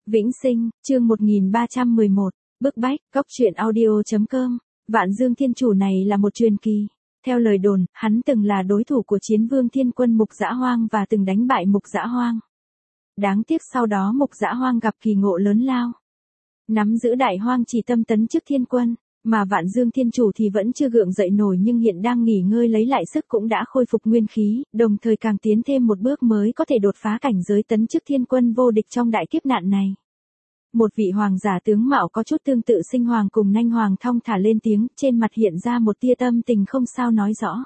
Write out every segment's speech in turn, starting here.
Vĩnh Sinh, chương 1311, bức bách, góc truyện audio.com. Vạn Dương Thiên Chủ này là một truyền kỳ. Theo lời đồn, hắn từng là đối thủ của Chiến Vương Thiên Quân Mục Dã Hoang và từng đánh bại Mục Dã Hoang. Đáng tiếc sau đó Mục Dã Hoang gặp kỳ ngộ lớn lao. Nắm giữ Đại Hoang Chỉ Tâm tấn chức Thiên Quân, mà Vạn Dương Thiên Chủ thì vẫn chưa gượng dậy nổi nhưng hiện đang nghỉ ngơi lấy lại sức cũng đã khôi phục nguyên khí, đồng thời càng tiến thêm một bước mới có thể đột phá cảnh giới tấn chức Thiên Quân vô địch trong đại kiếp nạn này. Một vị hoàng giả tướng mạo có chút tương tự Sinh Hoàng cùng Nanh Hoàng thong thả lên tiếng, trên mặt hiện ra một tia tâm tình không sao nói rõ.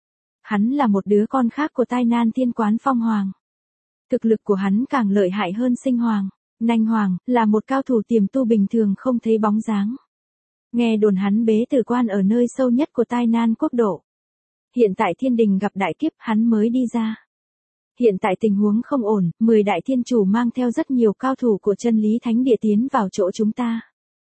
Hắn là một đứa con khác của tai nan thiên quán Phong Hoàng. Thực lực của hắn càng lợi hại hơn Sinh Hoàng. Nanh Hoàng là một cao thủ tiềm tu bình thường không thấy bóng dáng. Nghe đồn hắn bế tử quan ở nơi sâu nhất của tai nan quốc độ. Hiện tại thiên đình gặp đại kiếp hắn mới đi ra. Hiện tại tình huống không ổn, 10 đại thiên chủ mang theo rất nhiều cao thủ của chân lý thánh địa tiến vào chỗ chúng ta.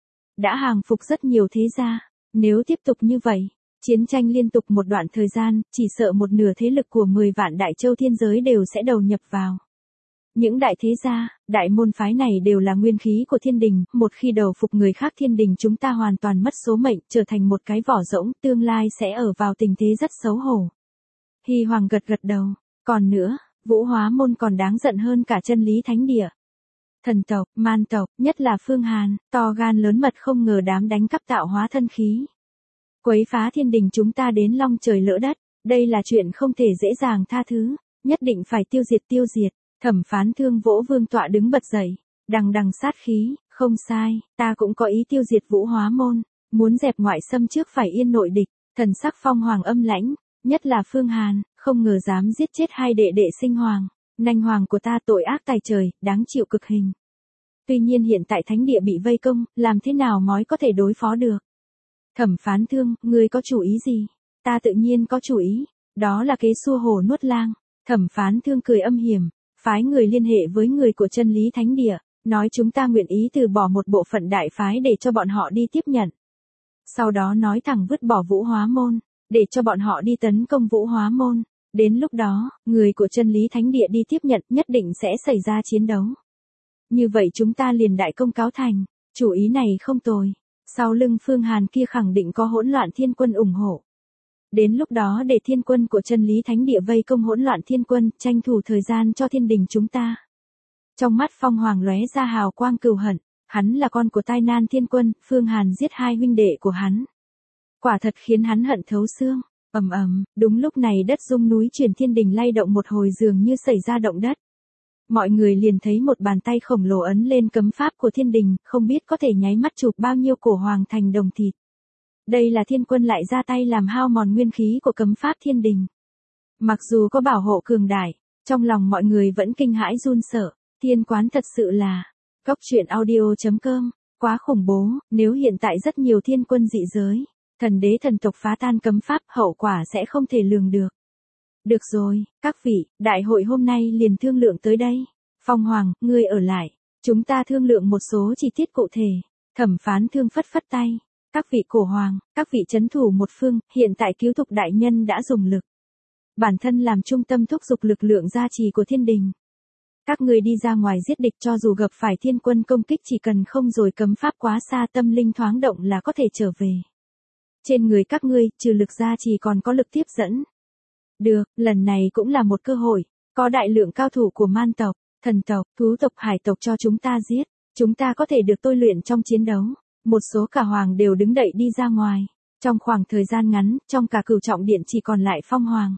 Đã hàng phục rất nhiều thế gia, nếu tiếp tục như vậy, chiến tranh liên tục một đoạn thời gian, chỉ sợ một nửa thế lực của 10 vạn đại châu thiên giới đều sẽ đầu nhập vào. Những đại thế gia, đại môn phái này đều là nguyên khí của thiên đình, một khi đầu phục người khác thiên đình chúng ta hoàn toàn mất số mệnh, trở thành một cái vỏ rỗng, tương lai sẽ ở vào tình thế rất xấu hổ. Hy Hoàng gật gật đầu, còn nữa, Vũ Hóa Môn còn đáng giận hơn cả chân lý thánh địa. Thần tộc, man tộc, nhất là Phương Hàn, to gan lớn mật không ngờ đám đánh cắp tạo hóa thân khí. Quấy phá thiên đình chúng ta đến long trời lỡ đất, đây là chuyện không thể dễ dàng tha thứ, nhất định phải tiêu diệt. Thẩm Phán Thương vỗ vương tọa đứng bật dậy, đằng đằng sát khí, không sai, ta cũng có ý tiêu diệt Vũ Hóa Môn, muốn dẹp ngoại xâm trước phải yên nội địch, thần sắc Phong Hoàng âm lãnh, nhất là Phương Hàn, không ngờ dám giết chết hai đệ đệ Sinh Hoàng, Nanh Hoàng của ta tội ác tày trời, đáng chịu cực hình. Tuy nhiên hiện tại thánh địa bị vây công, làm thế nào mói có thể đối phó được? Thẩm Phán Thương, ngươi có chủ ý gì? Ta tự nhiên có chủ ý, đó là kế xua hổ nuốt lang. Thẩm Phán Thương cười âm hiểm, phái người liên hệ với người của chân lý thánh địa, nói chúng ta nguyện ý từ bỏ một bộ phận đại phái để cho bọn họ đi tiếp nhận. Sau đó nói thẳng vứt bỏ Vũ Hóa Môn, để cho bọn họ đi tấn công Vũ Hóa Môn. Đến lúc đó, người của chân lý thánh địa đi tiếp nhận nhất định sẽ xảy ra chiến đấu. Như vậy chúng ta liền đại công cáo thành, chủ ý này không tồi. Sau lưng Phương Hàn kia khẳng định có hỗn loạn thiên quân ủng hộ. Đến lúc đó để thiên quân của chân lý thánh địa vây công hỗn loạn thiên quân, tranh thủ thời gian cho thiên đình chúng ta. Trong mắt Phong Hoàng lóe ra hào quang cừu hận, hắn là con của tai nan thiên quân, Phương Hàn giết hai huynh đệ của hắn. Quả thật khiến hắn hận thấu xương. Ầm ầm, đúng lúc này đất rung núi chuyển thiên đình lay động một hồi dường như xảy ra động đất. Mọi người liền thấy một bàn tay khổng lồ ấn lên cấm pháp của thiên đình, không biết có thể nháy mắt chụp bao nhiêu cổ hoàng thành đồng thịt. Đây là thiên quân lại ra tay làm hao mòn nguyên khí của cấm pháp thiên đình. Mặc dù có bảo hộ cường đại, trong lòng mọi người vẫn kinh hãi run sợ, thiên quán thật sự là, góc truyện audio.com, quá khủng bố, nếu hiện tại rất nhiều thiên quân dị giới, thần đế thần tộc phá tan cấm pháp hậu quả sẽ không thể lường được. Được rồi, các vị, đại hội hôm nay liền thương lượng tới đây. Phong Hoàng, ngươi ở lại, chúng ta thương lượng một số chi tiết cụ thể. Thẩm Phán Thương phất phất tay. Các vị cổ hoàng, các vị trấn thủ một phương, hiện tại cứu thục đại nhân đã dùng lực. Bản thân làm trung tâm thúc giục lực lượng gia trì của thiên đình. Các ngươi đi ra ngoài giết địch cho dù gặp phải thiên quân công kích chỉ cần không rồi cấm pháp quá xa tâm linh thoáng động là có thể trở về. Trên người các ngươi, trừ lực gia trì còn có lực tiếp dẫn. Được, lần này cũng là một cơ hội, có đại lượng cao thủ của man tộc, thần tộc, thú tộc, hải tộc cho chúng ta giết, chúng ta có thể được tôi luyện trong chiến đấu. Một số cả hoàng đều đứng đậy đi ra ngoài. Trong khoảng thời gian ngắn, trong cả cửu trọng điện chỉ còn lại Phong Hoàng,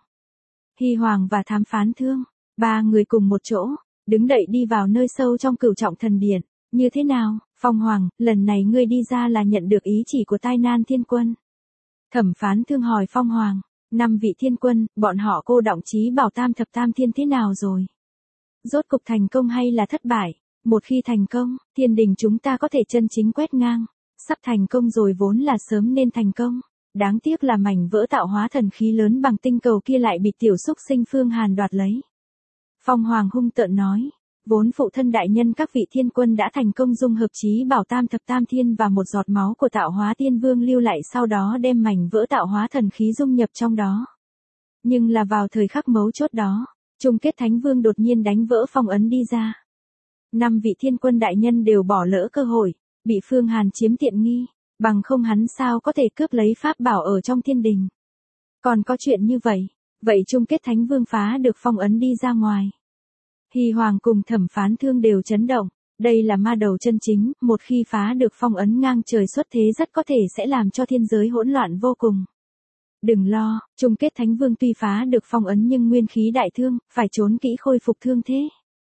Hy Hoàng và Thám Phán Thương. Ba người cùng một chỗ, đứng đậy đi vào nơi sâu trong cửu trọng thần điện. Như thế nào, Phong Hoàng, lần này ngươi đi ra là nhận được ý chỉ của tai nan thiên quân? Thẩm Phán Thương hỏi Phong Hoàng, 5 vị thiên quân, bọn họ cô động chí bảo tam thập tam thiên thế nào rồi? Rốt cục thành công hay là thất bại? Một khi thành công, thiên đình chúng ta có thể chân chính quét ngang. Sắp thành công rồi vốn là sớm nên thành công. Đáng tiếc là mảnh vỡ tạo hóa thần khí lớn bằng tinh cầu kia lại bị tiểu xúc sinh Phương Hàn đoạt lấy. Phong Hoàng hung tợn nói, vốn phụ thân đại nhân các vị thiên quân đã thành công dung hợp chí bảo tam thập tam thiên và một giọt máu của tạo hóa tiên vương lưu lại sau đó đem mảnh vỡ tạo hóa thần khí dung nhập trong đó. Nhưng là vào thời khắc mấu chốt đó, chung kết thánh vương đột nhiên đánh vỡ phong ấn đi ra. 5 vị thiên quân đại nhân đều bỏ lỡ cơ hội, bị Phương Hàn chiếm tiện nghi, bằng không hắn sao có thể cướp lấy pháp bảo ở trong thiên đình. Còn có chuyện như vậy, vậy chung kết Thánh Vương phá được phong ấn đi ra ngoài. Hy Hoàng cùng Thẩm Phán Thương đều chấn động, đây là ma đầu chân chính, một khi phá được phong ấn ngang trời xuất thế rất có thể sẽ làm cho thiên giới hỗn loạn vô cùng. Đừng lo, chung kết Thánh Vương tuy phá được phong ấn nhưng nguyên khí đại thương, phải trốn kỹ khôi phục thương thế.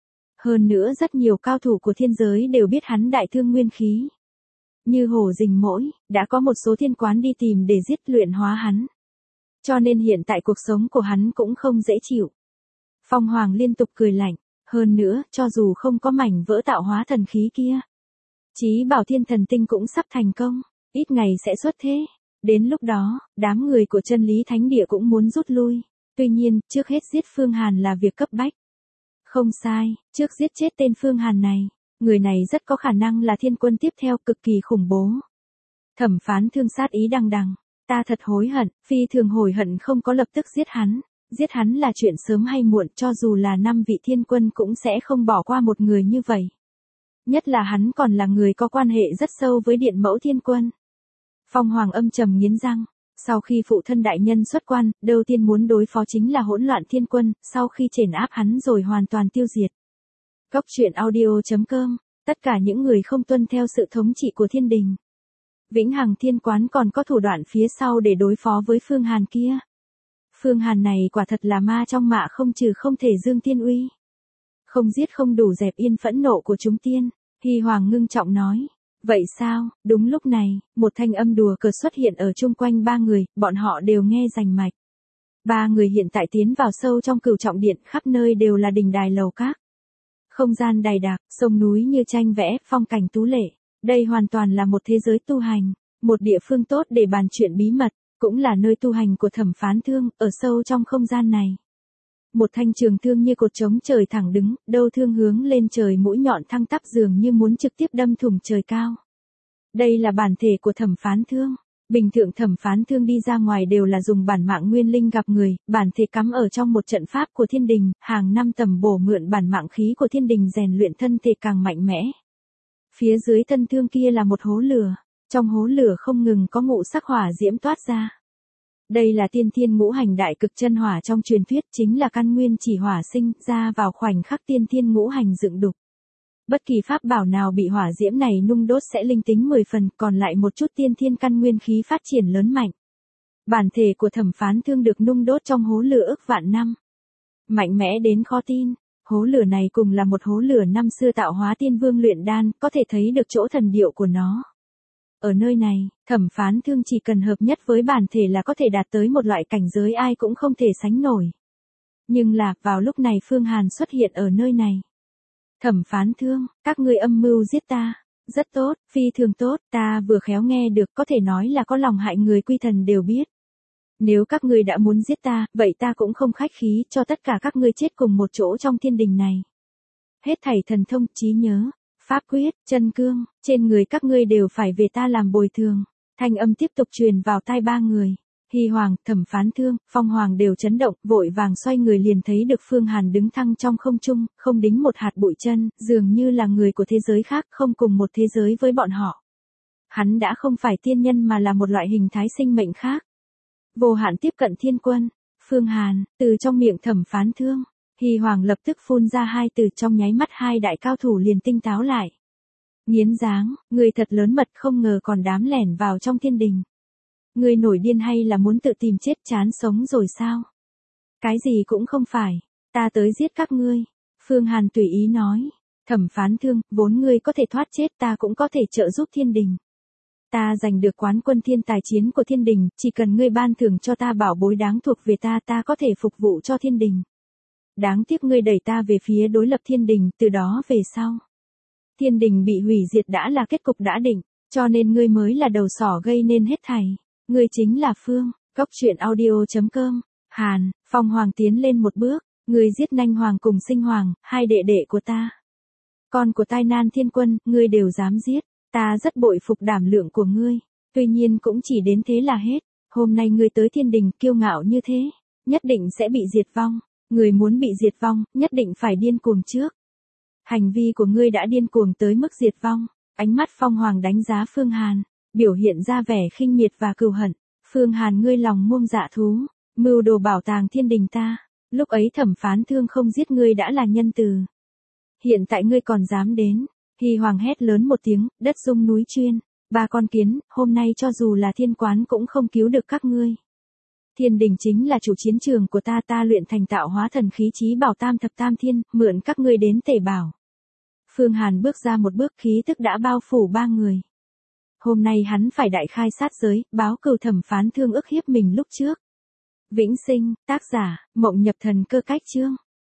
Hơn nữa rất nhiều cao thủ của thiên giới đều biết hắn đại thương nguyên khí. Như Hổ Dình Mỗi, đã có một số thiên quán đi tìm để giết luyện hóa hắn. Cho nên hiện tại cuộc sống của hắn cũng không dễ chịu. Phong Hoàng liên tục cười lạnh, hơn nữa, cho dù không có mảnh vỡ tạo hóa thần khí kia, Chí Bảo Thiên Thần Tinh cũng sắp thành công, ít ngày sẽ xuất thế. Đến lúc đó, đám người của Chân Lý Thánh Địa cũng muốn rút lui. Tuy nhiên, trước hết giết Phương Hàn là việc cấp bách. Không sai, trước giết chết tên Phương Hàn này, người này rất có khả năng là thiên quân tiếp theo cực kỳ khủng bố. Thẩm Phán Thương sát ý đằng đằng, ta thật hối hận, phi thường hối hận không có lập tức giết hắn là chuyện sớm hay muộn, cho dù là 5 vị thiên quân cũng sẽ không bỏ qua một người như vậy. Nhất là hắn còn là người có quan hệ rất sâu với Điện Mẫu Thiên Quân. Phong Hoàng âm trầm nghiến răng, sau khi phụ thân đại nhân xuất quan, đầu tiên muốn đối phó chính là hỗn loạn thiên quân, sau khi trấn áp hắn rồi hoàn toàn tiêu diệt. Cốc truyện audio.com, tất cả những người không tuân theo sự thống trị của thiên đình. Vĩnh Hằng Thiên Quán còn có thủ đoạn phía sau để đối phó với Phương Hàn kia. Phương Hàn này quả thật là ma trong mạ không trừ không thể dương tiên uy. Không giết không đủ dẹp yên phẫn nộ của chúng tiên, Hy Hoàng ngưng trọng nói. Vậy sao? Đúng lúc này, một thanh âm đùa cợt xuất hiện ở chung quanh 3 người, bọn họ đều nghe rành mạch. 3 người hiện tại tiến vào sâu trong Cửu Trọng Điện, khắp nơi đều là đình đài lầu các. Không gian đầy đạc, sông núi như tranh vẽ, phong cảnh tú lệ. Đây hoàn toàn là một thế giới tu hành, một địa phương tốt để bàn chuyện bí mật, cũng là nơi tu hành của Thẩm Phán Thương, ở sâu trong không gian này. Một thanh trường thương như cột trống trời thẳng đứng, đầu thương hướng lên trời, mũi nhọn thăng tắp dường như muốn trực tiếp đâm thủng trời cao. Đây là bản thể của Thẩm Phán Thương. Bình thường Thẩm Phán Thương đi ra ngoài đều là dùng bản mạng nguyên linh gặp người, bản thể cắm ở trong một trận pháp của thiên đình, hàng năm tầm bổ mượn bản mạng khí của thiên đình rèn luyện thân thể càng mạnh mẽ. Phía dưới thân thương kia là một hố lửa, trong hố lửa không ngừng có ngũ sắc hỏa diễm toát ra. Đây là tiên thiên ngũ hành đại cực chân hỏa trong truyền thuyết, chính là căn nguyên chỉ hỏa sinh ra vào khoảnh khắc tiên thiên ngũ hành dựng đục. Bất kỳ pháp bảo nào bị hỏa diễm này nung đốt sẽ linh tính 10 phần, còn lại một chút tiên thiên căn nguyên khí phát triển lớn mạnh. Bản thể của Thẩm Phán Thương được nung đốt trong hố lửa ức vạn năm. Mạnh mẽ đến khó tin, hố lửa này cùng là một hố lửa năm xưa tạo hóa tiên vương luyện đan, có thể thấy được chỗ thần diệu của nó. Ở nơi này, Thẩm Phán Thương chỉ cần hợp nhất với bản thể là có thể đạt tới một loại cảnh giới ai cũng không thể sánh nổi. Nhưng là, vào lúc này Phương Hàn xuất hiện ở nơi này. Thẩm Phán Thương, các ngươi âm mưu giết ta. Rất tốt, phi thường tốt, ta vừa khéo nghe được, có thể nói là có lòng hại người quy thần đều biết. Nếu các ngươi đã muốn giết ta, vậy ta cũng không khách khí, cho tất cả các ngươi chết cùng một chỗ trong thiên đình này. Hết thảy thần thông, trí nhớ, pháp quyết, chân cương, trên người các ngươi đều phải về ta làm bồi thường. Thanh âm tiếp tục truyền vào tai 3 người. Hy Hoàng, Thẩm Phán Thương, Phong Hoàng đều chấn động, vội vàng xoay người liền thấy được Phương Hàn đứng thăng trong không trung, không đính một hạt bụi chân, dường như là người của thế giới khác, không cùng một thế giới với bọn họ. Hắn đã không phải tiên nhân mà là một loại hình thái sinh mệnh khác. Vô hạn tiếp cận thiên quân. Phương Hàn, từ trong miệng Thẩm Phán Thương, Hy Hoàng lập tức phun ra 2 từ, trong nháy mắt 2 đại cao thủ liền tinh táo lại. Nghiến dáng, người thật lớn mật, không ngờ còn dám lẻn vào trong thiên đình. Ngươi nổi điên hay là muốn tự tìm chết, chán sống rồi sao? Cái gì cũng không phải, ta tới giết các ngươi. Phương Hàn tùy ý nói. Thẩm Phán Thương, vốn ngươi có thể thoát chết, ta cũng có thể trợ giúp thiên đình. Ta giành được quán quân thiên tài chiến của thiên đình, chỉ cần ngươi ban thưởng cho ta bảo bối đáng thuộc về ta, ta có thể phục vụ cho thiên đình. Đáng tiếc ngươi đẩy ta về phía đối lập thiên đình, từ đó về sau. Thiên đình bị hủy diệt đã là kết cục đã định, cho nên ngươi mới là đầu sỏ gây nên hết thảy. Ngươi chính là Phương, Cốc truyện audio.com. Hàn, Phong Hoàng tiến lên một bước, ngươi giết Nanh Hoàng cùng Sinh Hoàng, 2 đệ đệ của ta. Con của Tai Nan Thiên Quân, ngươi đều dám giết, ta rất bội phục đảm lượng của ngươi, tuy nhiên cũng chỉ đến thế là hết. Hôm nay ngươi tới thiên đình kiêu ngạo như thế, nhất định sẽ bị diệt vong, người muốn bị diệt vong, nhất định phải điên cuồng trước. Hành vi của ngươi đã điên cuồng tới mức diệt vong. Ánh mắt Phong Hoàng đánh giá Phương Hàn, biểu hiện ra vẻ khinh miệt và cừu hận. Phương Hàn, ngươi lòng ngông dạ thú, mưu đồ bảo tàng thiên đình ta. Lúc ấy Thẩm Phán Thương không giết ngươi đã là nhân từ. Hiện tại ngươi còn dám đến. Hy Hoàng hét lớn một tiếng, đất rung núi chuyên. Ba con kiến, hôm nay cho dù là thiên quán cũng không cứu được các ngươi. Thiên đình chính là chủ chiến trường của ta luyện thành tạo hóa thần khí chí bảo tam thập tam thiên, mượn các ngươi đến tể bảo. Phương Hàn bước ra một bước, khí tức đã bao phủ ba người. Hôm nay hắn phải đại khai sát giới, báo cừu Thẩm Phán Thương ức hiếp mình lúc trước. Vĩnh sinh, tác giả, Mộng Nhập Thần Cơ Cách Chương.